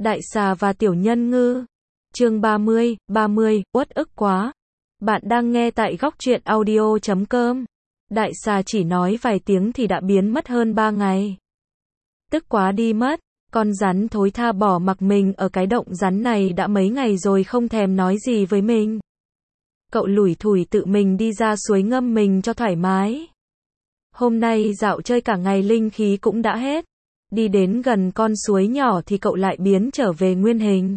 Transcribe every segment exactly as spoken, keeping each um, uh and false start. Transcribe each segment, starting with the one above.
Đại xà và tiểu nhân ngư. Chương ba mươi, ba mươi, uất ức quá. Bạn đang nghe tại góc truyện audio chấm com. Đại xà chỉ nói vài tiếng thì đã biến mất hơn ba ngày. Tức quá đi mất, con rắn thối tha bỏ mặc mình ở cái động rắn này đã mấy ngày rồi không thèm nói gì với mình. Cậu lủi thủi tự mình đi ra suối ngâm mình cho thoải mái. Hôm nay dạo chơi cả ngày linh khí cũng đã hết. Đi đến gần con suối nhỏ thì cậu lại biến trở về nguyên hình.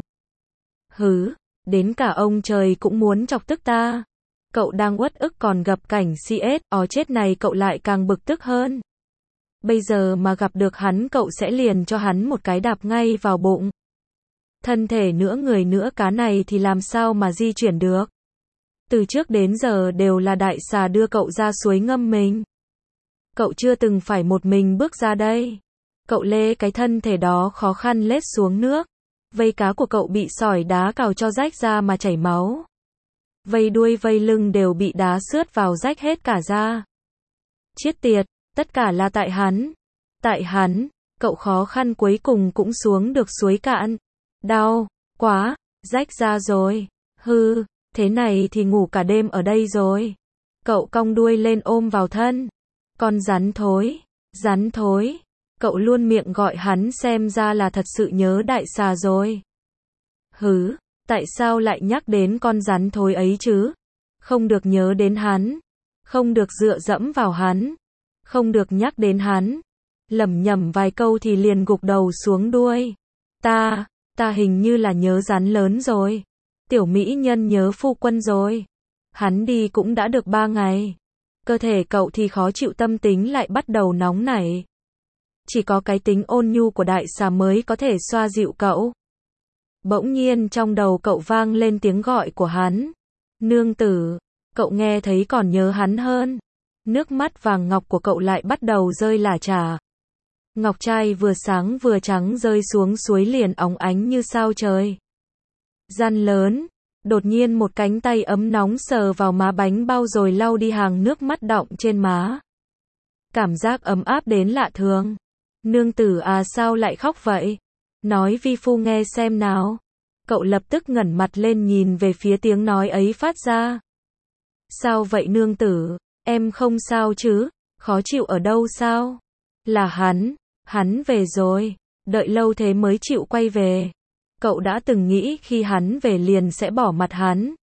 Hứ, đến cả ông trời cũng muốn chọc tức ta. Cậu đang uất ức còn gặp cảnh xê ét, ó chết này cậu lại càng bực tức hơn. Bây giờ mà gặp được hắn cậu sẽ liền cho hắn một cái đạp ngay vào bụng. Thân thể nữa người nữa cá này thì làm sao mà di chuyển được. Từ trước đến giờ đều là đại xà đưa cậu ra suối ngâm mình. Cậu chưa từng phải một mình bước ra đây. Cậu lê cái thân thể đó khó khăn lết xuống nước. Vây cá của cậu bị sỏi đá cào cho rách ra mà chảy máu. Vây đuôi vây lưng đều bị đá xước vào rách hết cả ra. Chết tiệt, tất cả là tại hắn. Tại hắn, cậu khó khăn cuối cùng cũng xuống được suối cạn. Đau, quá, rách ra rồi. Hư, thế này thì ngủ cả đêm ở đây rồi. Cậu cong đuôi lên ôm vào thân. Con rắn thối, rắn thối. Cậu luôn miệng gọi hắn xem ra là thật sự nhớ đại xà rồi. Hứ, tại sao lại nhắc đến con rắn thối ấy chứ? Không được nhớ đến hắn. Không được dựa dẫm vào hắn. Không được nhắc đến hắn. Lẩm nhẩm vài câu thì liền gục đầu xuống đuôi. Ta, ta hình như là nhớ rắn lớn rồi. Tiểu mỹ nhân nhớ phu quân rồi. Hắn đi cũng đã được ba ngày. Cơ thể cậu thì khó chịu tâm tính lại bắt đầu nóng nảy. Chỉ có cái tính ôn nhu của đại xà mới có thể xoa dịu cậu. Bỗng nhiên trong đầu cậu vang lên tiếng gọi của hắn. Nương tử, cậu nghe thấy còn nhớ hắn hơn. Nước mắt vàng ngọc của cậu lại bắt đầu rơi lả chả. Ngọc trai vừa sáng vừa trắng rơi xuống suối liền óng ánh như sao trời. Gian lớn, đột nhiên một cánh tay ấm nóng sờ vào má bánh bao rồi lau đi hàng nước mắt đọng trên má. Cảm giác ấm áp đến lạ thường. Nương tử à sao lại khóc vậy? Nói vi phu nghe xem nào. Cậu lập tức ngẩng mặt lên nhìn về phía tiếng nói ấy phát ra. Sao vậy nương tử? Em không sao chứ? Khó chịu ở đâu sao? Là hắn, hắn về rồi. Đợi lâu thế mới chịu quay về. Cậu đã từng nghĩ khi hắn về liền sẽ bỏ mặt hắn.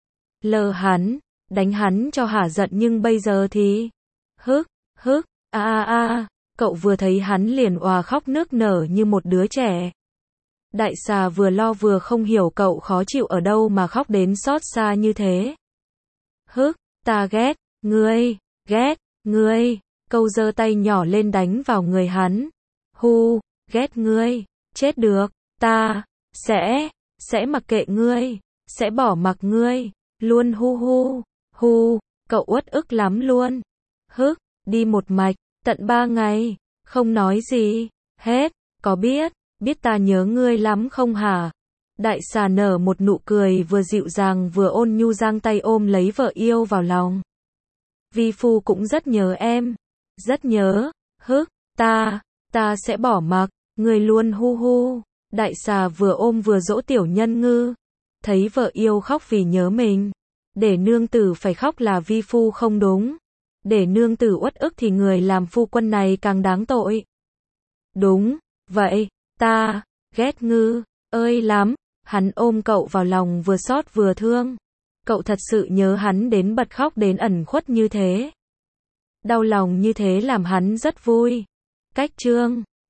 Lờ hắn, đánh hắn cho hả giận nhưng bây giờ thì... Hức, hức, a a a, cậu vừa thấy hắn liền òa khóc nức nở như một đứa trẻ. Đại xà vừa lo vừa không hiểu cậu khó chịu ở đâu mà khóc đến xót xa như thế. Hức, ta ghét, ngươi, ghét, ngươi, câu giơ tay nhỏ lên đánh vào người hắn. Hu, ghét ngươi, chết được, ta, sẽ, sẽ mặc kệ ngươi, sẽ bỏ mặc ngươi, luôn hu hu, hu, cậu uất ức lắm luôn. Hức, đi một mạch, tận ba ngày, không nói gì, hết, có biết, biết ta nhớ ngươi lắm không hả? Đại xà nở một nụ cười vừa dịu dàng vừa ôn nhu giang tay ôm lấy vợ yêu vào lòng. Vi phu cũng rất nhớ em, rất nhớ, hức, ta, ta sẽ bỏ mặc, ngươi luôn hu hu. Đại xà vừa ôm vừa dỗ tiểu nhân ngư. Thấy vợ yêu khóc vì nhớ mình. Để nương tử phải khóc là vi phu không đúng. Để nương tử uất ức thì người làm phu quân này càng đáng tội. Đúng, vậy, ta, ghét ngư, ơi lắm. Hắn ôm cậu vào lòng vừa xót vừa thương. Cậu thật sự nhớ hắn đến bật khóc đến ẩn khuất như thế. Đau lòng như thế làm hắn rất vui. Cách chương